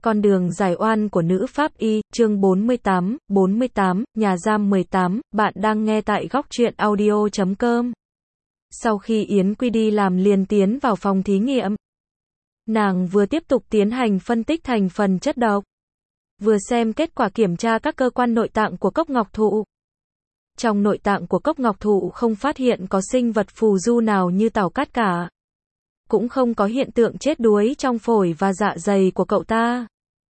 Con đường giải oan của nữ pháp y, chương 48, nhà giam 18, bạn đang nghe tại góc truyện audio.com. Sau khi Yến Quy đi làm liền tiến vào phòng thí nghiệm. Nàng vừa tiếp tục tiến hành phân tích thành phần chất độc, vừa xem kết quả kiểm tra các cơ quan nội tạng của Cốc Ngọc Thụ. Trong nội tạng của Cốc Ngọc Thụ không phát hiện có sinh vật phù du nào như tảo cát cả. Cũng không có hiện tượng chết đuối trong phổi và dạ dày của cậu ta.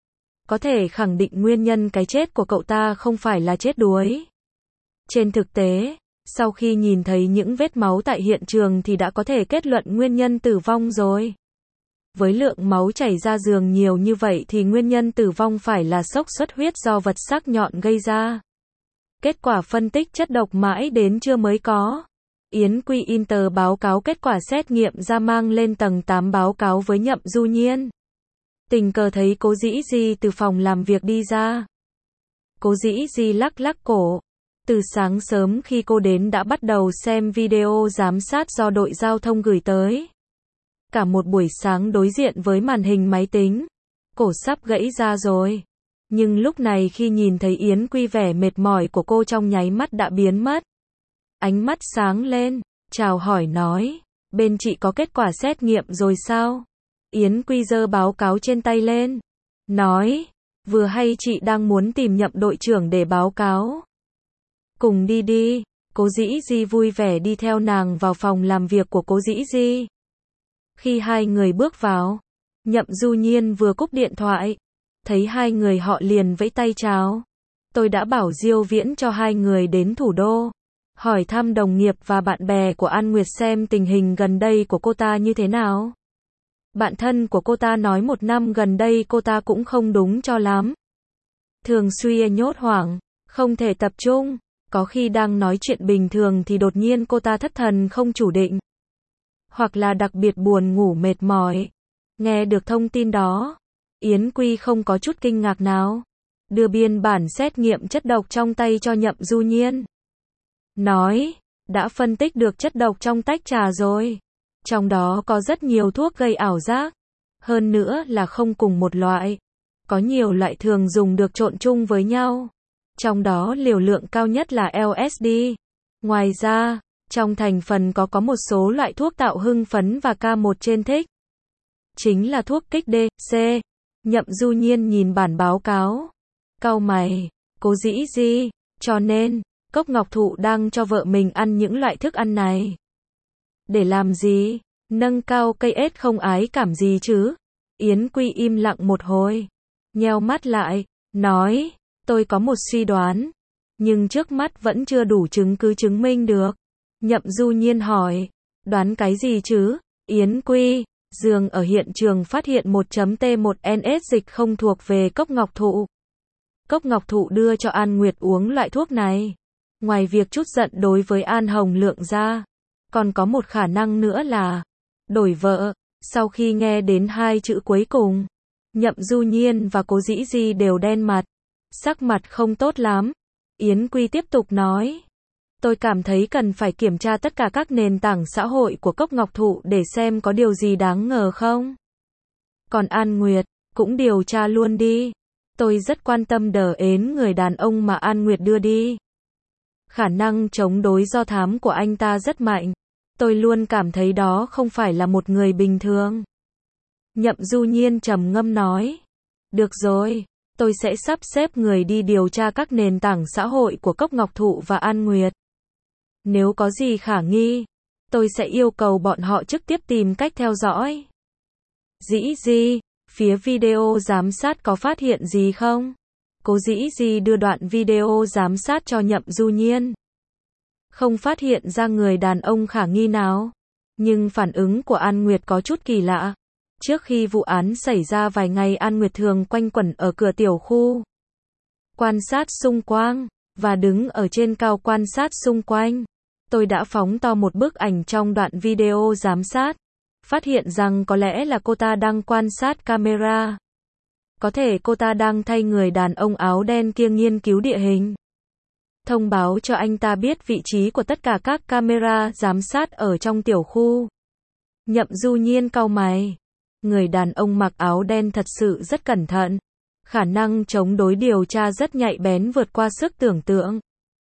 Có thể khẳng định nguyên nhân cái chết của cậu ta không phải là chết đuối. Trên thực tế, sau khi nhìn thấy những vết máu tại hiện trường thì đã có thể kết luận nguyên nhân tử vong rồi. Với lượng máu chảy ra giường nhiều như vậy thì nguyên nhân tử vong phải là sốc xuất huyết do vật sắc nhọn gây ra. Kết quả phân tích chất độc mãi đến trưa mới có. Yến Quy Inter báo cáo kết quả xét nghiệm ra mang lên tầng 8 báo cáo với Nhậm Du Nhiên. Tình cờ thấy Cố Dĩ Di từ phòng làm việc đi ra. Cố Dĩ Di lắc lắc cổ. Từ sáng sớm khi cô đến đã bắt đầu xem video giám sát do đội giao thông gửi tới. Cả một buổi sáng đối diện với màn hình máy tính. Cổ sắp gãy ra rồi. Nhưng lúc này khi nhìn thấy Yến Quy vẻ mệt mỏi của cô trong nháy mắt đã biến mất. Ánh mắt sáng lên, chào hỏi nói, bên chị có kết quả xét nghiệm rồi sao? Yến Quy giơ báo cáo trên tay lên, nói, vừa hay chị đang muốn tìm Nhậm đội trưởng để báo cáo. Cùng đi đi. Cố Dĩ Di vui vẻ đi theo nàng vào phòng làm việc của Cố Dĩ Di. Khi hai người bước vào, Nhậm Du Nhiên vừa cúp điện thoại, thấy hai người họ liền vẫy tay chào. Tôi đã bảo Diêu Viễn cho hai người đến thủ đô, hỏi thăm đồng nghiệp và bạn bè của An Nguyệt xem tình hình gần đây của cô ta như thế nào. Bạn thân của cô ta nói một năm gần đây cô ta cũng không đúng cho lắm. Thường xuyên nhốt hoảng, không thể tập trung, có khi đang nói chuyện bình thường thì đột nhiên cô ta thất thần không chủ định. Hoặc là đặc biệt buồn ngủ mệt mỏi. Nghe được thông tin đó, Yến Quy không có chút kinh ngạc nào. Đưa biên bản xét nghiệm chất độc trong tay cho Nhậm Du Nhiên. Nói, đã phân tích được chất độc trong tách trà rồi. Trong đó có rất nhiều thuốc gây ảo giác. Hơn nữa là không cùng một loại. Có nhiều loại thường dùng được trộn chung với nhau. Trong đó liều lượng cao nhất là LSD. Ngoài ra, trong thành phần có một số loại thuốc tạo hưng phấn và K1 trên thích. Chính là thuốc kích D, C. Nhậm Du Nhiên nhìn bản báo cáo. Cau mày, Cố Dĩ Di, cho nên, Cốc Ngọc Thụ đang cho vợ mình ăn những loại thức ăn này. Để làm gì? Nâng cao cây ết không ái cảm gì chứ? Yến Quy im lặng một hồi. Nheo mắt lại, nói, tôi có một suy đoán. Nhưng trước mắt vẫn chưa đủ chứng cứ chứng minh được. Nhậm Du Nhiên hỏi, đoán cái gì chứ? Yến Quy, Dương ở hiện trường phát hiện 1.T1NS dịch không thuộc về Cốc Ngọc Thụ. Cốc Ngọc Thụ đưa cho An Nguyệt uống loại thuốc này. Ngoài việc trút giận đối với An Hồng Lượng ra, còn có một khả năng nữa là đổi vợ. Sau khi nghe đến hai chữ cuối cùng, Nhậm Du Nhiên và Cố Dĩ Di đều đen mặt, sắc mặt không tốt lắm. Yến Quy tiếp tục nói, tôi cảm thấy cần phải kiểm tra tất cả các nền tảng xã hội của Cốc Ngọc Thụ để xem có điều gì đáng ngờ không. Còn An Nguyệt, cũng điều tra luôn đi. Tôi rất quan tâm đờ ến người đàn ông mà An Nguyệt đưa đi. Khả năng chống đối do thám của anh ta rất mạnh. Tôi luôn cảm thấy đó không phải là một người bình thường. Nhậm Du Nhiên trầm ngâm nói. Được rồi, tôi sẽ sắp xếp người đi điều tra các nền tảng xã hội của Cốc Ngọc Thụ và An Nguyệt. Nếu có gì khả nghi, tôi sẽ yêu cầu bọn họ trực tiếp tìm cách theo dõi. Dĩ Di, phía video giám sát có phát hiện gì không? Cố Dĩ Di đưa đoạn video giám sát cho Nhậm Du Nhiên. Không phát hiện ra người đàn ông khả nghi nào. Nhưng phản ứng của An Nguyệt có chút kỳ lạ. Trước khi vụ án xảy ra vài ngày An Nguyệt thường quanh quẩn ở cửa tiểu khu. Quan sát xung quanh, và đứng ở trên cao quan sát xung quanh. Tôi đã phóng to một bức ảnh trong đoạn video giám sát. Phát hiện rằng có lẽ là cô ta đang quan sát camera. Có thể cô ta đang thay người đàn ông áo đen kia nghiên cứu địa hình. Thông báo cho anh ta biết vị trí của tất cả các camera giám sát ở trong tiểu khu. Nhậm Du Nhiên cau mày. Người đàn ông mặc áo đen thật sự rất cẩn thận. Khả năng chống đối điều tra rất nhạy bén vượt qua sức tưởng tượng.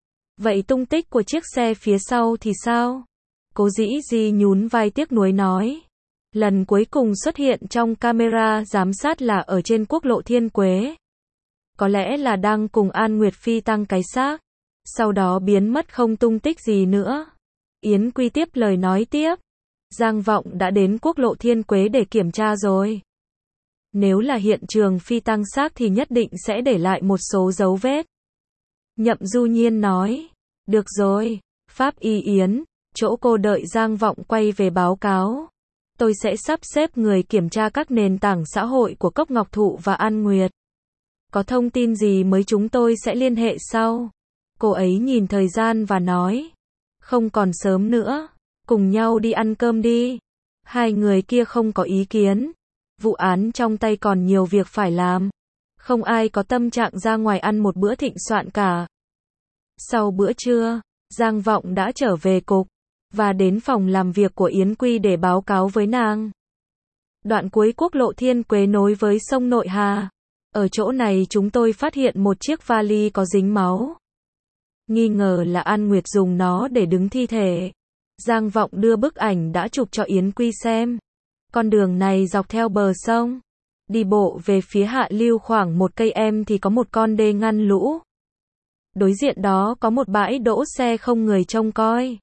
Vậy tung tích của chiếc xe phía sau thì sao? Cố Dĩ Di nhún vai tiếc nuối nói. Lần cuối cùng xuất hiện trong camera giám sát là ở trên quốc lộ Thiên Quế. Có lẽ là đang cùng An Nguyệt phi tang cái xác. Sau đó biến mất không tung tích gì nữa. Yến Quy tiếp lời nói tiếp. Giang Vọng đã đến quốc lộ Thiên Quế để kiểm tra rồi. Nếu là hiện trường phi tang xác thì nhất định sẽ để lại một số dấu vết. Nhậm Du Nhiên nói. Được rồi, Pháp Y Yến, chỗ cô đợi Giang Vọng quay về báo cáo. Tôi sẽ sắp xếp người kiểm tra các nền tảng xã hội của Cốc Ngọc Thụ và An Nguyệt. Có thông tin gì mới chúng tôi sẽ liên hệ sau. Cô ấy nhìn thời gian và nói. Không còn sớm nữa, cùng nhau đi ăn cơm đi. Hai người kia không có ý kiến. Vụ án trong tay còn nhiều việc phải làm. Không ai có tâm trạng ra ngoài ăn một bữa thịnh soạn cả. Sau bữa trưa, Giang Vọng đã trở về cục, và đến phòng làm việc của Yến Quy để báo cáo với nàng. Đoạn cuối quốc lộ Thiên Quế nối với sông Nội Hà. Ở chỗ này chúng tôi phát hiện một chiếc vali có dính máu. Nghi ngờ là An Nguyệt dùng nó để đứng thi thể. Giang Vọng đưa bức ảnh đã chụp cho Yến Quy xem. Con đường này dọc theo bờ sông. Đi bộ về phía hạ lưu khoảng 1 cây thì có một con đê ngăn lũ. Đối diện đó có một bãi đỗ xe không người trông coi.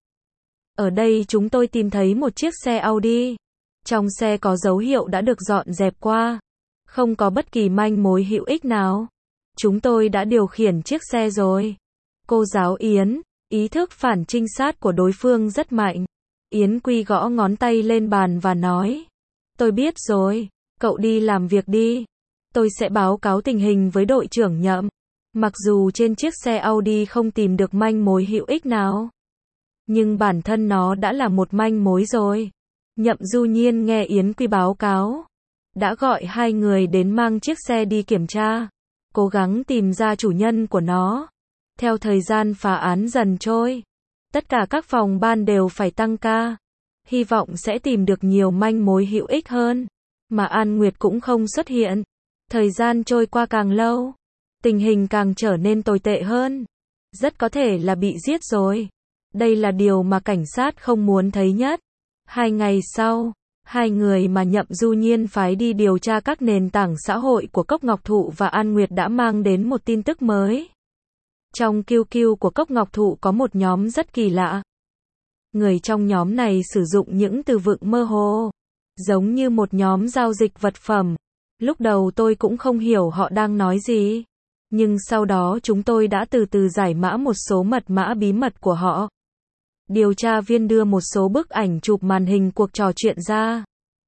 Ở đây chúng tôi tìm thấy một chiếc xe Audi. Trong xe có dấu hiệu đã được dọn dẹp qua. Không có bất kỳ manh mối hữu ích nào. Chúng tôi đã điều khiển chiếc xe rồi. Cô giáo Yến, ý thức phản trinh sát của đối phương rất mạnh. Yến Quy gõ ngón tay lên bàn và nói. Tôi biết rồi, cậu đi làm việc đi. Tôi sẽ báo cáo tình hình với đội trưởng Nhậm. Mặc dù trên chiếc xe Audi không tìm được manh mối hữu ích nào. Nhưng bản thân nó đã là một manh mối rồi. Nhậm Du Nhiên nghe Yến Quy báo cáo. Đã gọi hai người đến mang chiếc xe đi kiểm tra. Cố gắng tìm ra chủ nhân của nó. Theo thời gian phá án dần trôi. Tất cả các phòng ban đều phải tăng ca. Hy vọng sẽ tìm được nhiều manh mối hữu ích hơn. Mà An Nguyệt cũng không xuất hiện. Thời gian trôi qua càng lâu. Tình hình càng trở nên tồi tệ hơn. Rất có thể là bị giết rồi. Đây là điều mà cảnh sát không muốn thấy nhất. 2 ngày sau, hai người mà Nhậm Du Nhiên phái đi điều tra các nền tảng xã hội của Cốc Ngọc Thụ và An Nguyệt đã mang đến một tin tức mới. Trong QQ của Cốc Ngọc Thụ có một nhóm rất kỳ lạ. Người trong nhóm này sử dụng những từ vựng mơ hồ, giống như một nhóm giao dịch vật phẩm. Lúc đầu tôi cũng không hiểu họ đang nói gì. Nhưng sau đó chúng tôi đã từ từ giải mã một số mật mã bí mật của họ. Điều tra viên đưa một số bức ảnh chụp màn hình cuộc trò chuyện ra.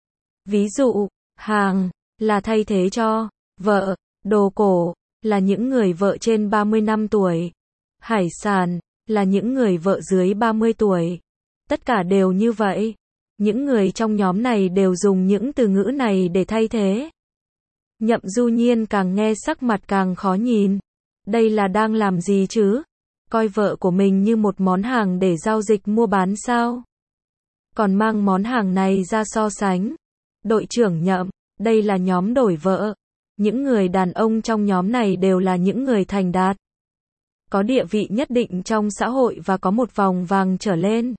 Ví dụ, hàng là thay thế cho vợ, đồ cổ là những người vợ trên 30 năm tuổi, hải sản là những người vợ dưới 30 tuổi. Tất cả đều như vậy. Những người trong nhóm này đều dùng những từ ngữ này để thay thế. Nhậm Du Nhiên càng nghe sắc mặt càng khó nhìn. Đây là đang làm gì chứ? Coi vợ của mình như một món hàng để giao dịch mua bán sao? Còn mang món hàng này ra so sánh. Đội trưởng Nhậm, đây là nhóm đổi vợ. Những người đàn ông trong nhóm này đều là những người thành đạt. Có địa vị nhất định trong xã hội và có một vòng vàng trở lên.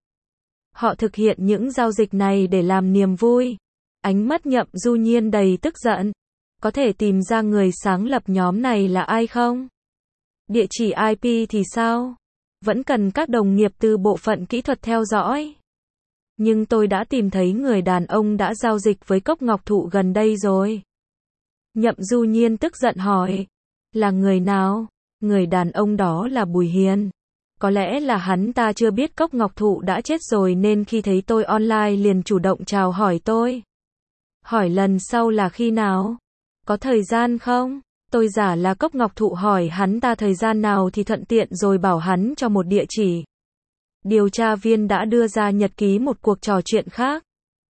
Họ thực hiện những giao dịch này để làm niềm vui. Ánh mắt Nhậm Du Nhiên đầy tức giận. Có thể tìm ra người sáng lập nhóm này là ai không? Địa chỉ IP thì sao? Vẫn cần các đồng nghiệp từ bộ phận kỹ thuật theo dõi. Nhưng tôi đã tìm thấy người đàn ông đã giao dịch với Cốc Ngọc Thụ gần đây rồi. Nhậm Du Nhiên tức giận hỏi. Là người nào? Người đàn ông đó là Bùi Hiền. Có lẽ là hắn ta chưa biết Cốc Ngọc Thụ đã chết rồi nên khi thấy tôi online liền chủ động chào hỏi tôi. Hỏi lần sau là khi nào? Có thời gian không? Tôi giả là Cốc Ngọc Thụ hỏi hắn ta thời gian nào thì thuận tiện rồi bảo hắn cho một địa chỉ. Điều tra viên đã đưa ra nhật ký một cuộc trò chuyện khác.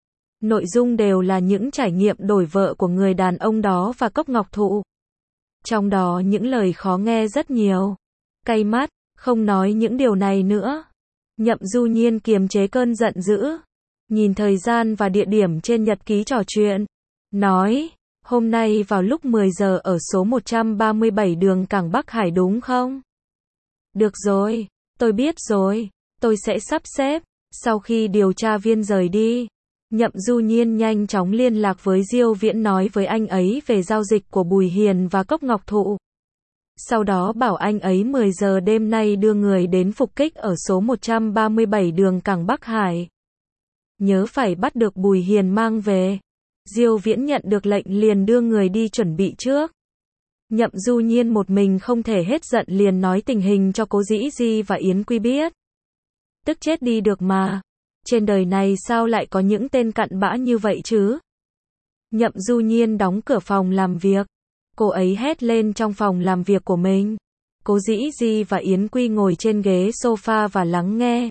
Nội dung đều là những trải nghiệm đổi vợ của người đàn ông đó và Cốc Ngọc Thụ. Trong đó những lời khó nghe rất nhiều. Cay mắt, không nói những điều này nữa. Nhậm Du Nhiên kiềm chế cơn giận dữ. Nhìn thời gian và địa điểm trên nhật ký trò chuyện. nói, hôm nay vào lúc 10 giờ ở số 137 đường Cảng Bắc Hải đúng không? Được rồi, tôi biết rồi, tôi sẽ sắp xếp. Sau khi điều tra viên rời đi, Nhậm Du Nhiên nhanh chóng liên lạc với Diêu Viễn nói với anh ấy về giao dịch của Bùi Hiền và Cốc Ngọc Thụ. Sau đó bảo anh ấy 10 giờ đêm nay đưa người đến phục kích ở số 137 đường Cảng Bắc Hải. Nhớ phải bắt được Bùi Hiền mang về. Diêu Viễn nhận được lệnh liền đưa người đi chuẩn bị trước. Nhậm Du Nhiên một mình không thể hết giận liền nói tình hình cho Cố Dĩ Di và Yến Quy biết. Tức chết đi được mà. Trên đời này sao lại có những tên cặn bã như vậy chứ? Nhậm Du Nhiên đóng cửa phòng làm việc. Cô ấy hét lên trong phòng làm việc của mình. Cố Dĩ Di và Yến Quy ngồi trên ghế sofa và lắng nghe.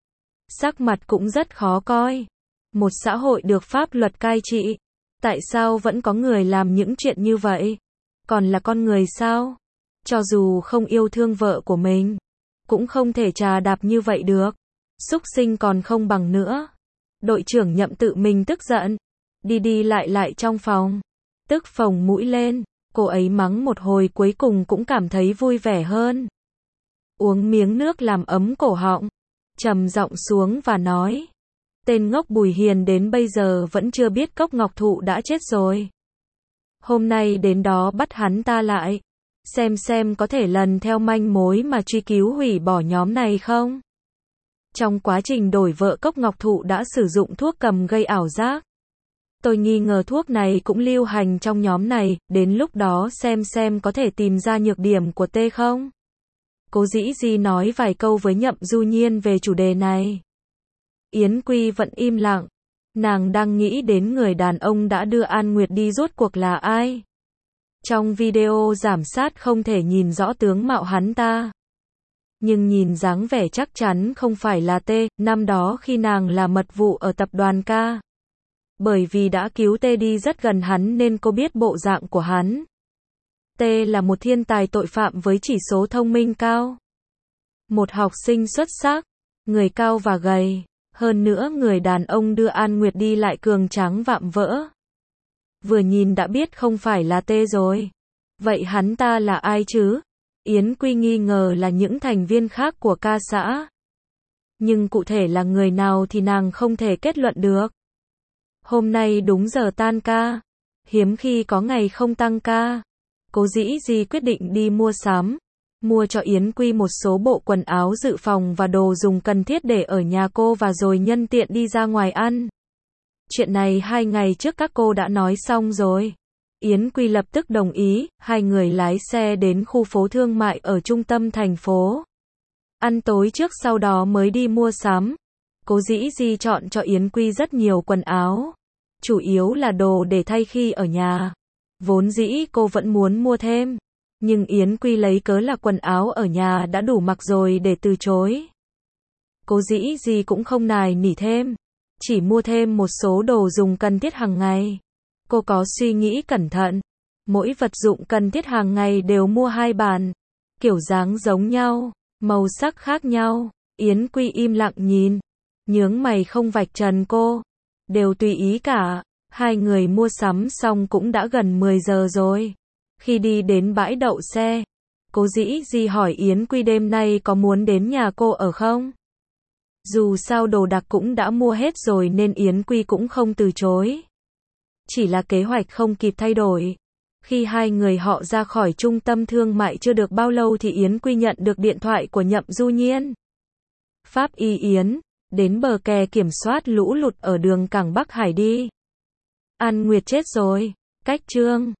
Sắc mặt cũng rất khó coi. Một xã hội được pháp luật cai trị. Tại sao vẫn có người làm những chuyện như vậy? Còn là con người sao? Cho dù không yêu thương vợ của mình, cũng không thể trà đạp như vậy được. Súc sinh còn không bằng nữa. Đội trưởng Nhậm tự mình tức giận. Đi lại trong phòng. Tức phồng mũi lên. Cô ấy mắng một hồi cuối cùng cũng cảm thấy vui vẻ hơn. Uống miếng nước làm ấm cổ họng. Trầm giọng xuống và nói. Tên ngốc Bùi Hiền đến bây giờ vẫn chưa biết Cốc Ngọc Thụ đã chết rồi. Hôm nay đến đó bắt hắn ta lại. Xem có thể lần theo manh mối mà truy cứu hủy bỏ nhóm này không? Trong quá trình đổi vợ Cốc Ngọc Thụ đã sử dụng thuốc cầm gây ảo giác. Tôi nghi ngờ thuốc này cũng lưu hành trong nhóm này, đến lúc đó xem có thể tìm ra nhược điểm của T không? Cố Dĩ Di nói vài câu với Nhậm Du Nhiên về chủ đề này. Yến Quy vẫn im lặng. Nàng đang nghĩ đến người đàn ông đã đưa An Nguyệt đi rốt cuộc là ai. Trong video giảm sát không thể nhìn rõ tướng mạo hắn ta. Nhưng nhìn dáng vẻ chắc chắn không phải là T, năm đó khi nàng là mật vụ ở tập đoàn K. Bởi vì đã cứu T đi rất gần hắn nên cô biết bộ dạng của hắn. T là một thiên tài tội phạm với chỉ số thông minh cao. Một học sinh xuất sắc, người cao và gầy. Hơn nữa người đàn ông đưa An Nguyệt đi lại cường tráng vạm vỡ. Vừa nhìn đã biết không phải là T rồi. Vậy hắn ta là ai chứ? Yến Quy nghi ngờ là những thành viên khác của ca xã. Nhưng cụ thể là người nào thì nàng không thể kết luận được. Hôm nay đúng giờ tan ca. Hiếm khi có ngày không tăng ca. Cố Dĩ Di quyết định đi mua sắm. Mua cho Yến Quy một số bộ quần áo dự phòng và đồ dùng cần thiết để ở nhà cô và rồi nhân tiện đi ra ngoài ăn. Chuyện này 2 ngày trước các cô đã nói xong rồi. Yến Quy lập tức đồng ý, hai người lái xe đến khu phố thương mại ở trung tâm thành phố. Ăn tối trước sau đó mới đi mua sắm. Cố Dĩ Di chọn cho Yến Quy rất nhiều quần áo. Chủ yếu là đồ để thay khi ở nhà. Vốn dĩ cô vẫn muốn mua thêm. Nhưng Yến Quy lấy cớ là quần áo ở nhà đã đủ mặc rồi để từ chối. Cố Dĩ Di cũng không nài nỉ thêm. Chỉ mua thêm một số đồ dùng cần thiết hàng ngày. Cô có suy nghĩ cẩn thận. Mỗi vật dụng cần thiết hàng ngày đều mua 2 bản. Kiểu dáng giống nhau, màu sắc khác nhau. Yến Quy im lặng nhìn. Nhướng mày không vạch trần cô. Đều tùy ý cả. Hai người mua sắm xong cũng đã gần 10 giờ rồi. Khi đi đến bãi đậu xe, Cố Dĩ Di hỏi Yến Quy đêm nay có muốn đến nhà cô ở không? Dù sao đồ đạc cũng đã mua hết rồi nên Yến Quy cũng không từ chối. Chỉ là kế hoạch không kịp thay đổi. Khi hai người họ ra khỏi trung tâm thương mại chưa được bao lâu thì Yến Quy nhận được điện thoại của Nhậm Du Nhiên. Pháp Y Yến, đến bờ kè kiểm soát lũ lụt ở đường Cảng Bắc Hải đi. An Nguyệt chết rồi. Cách chương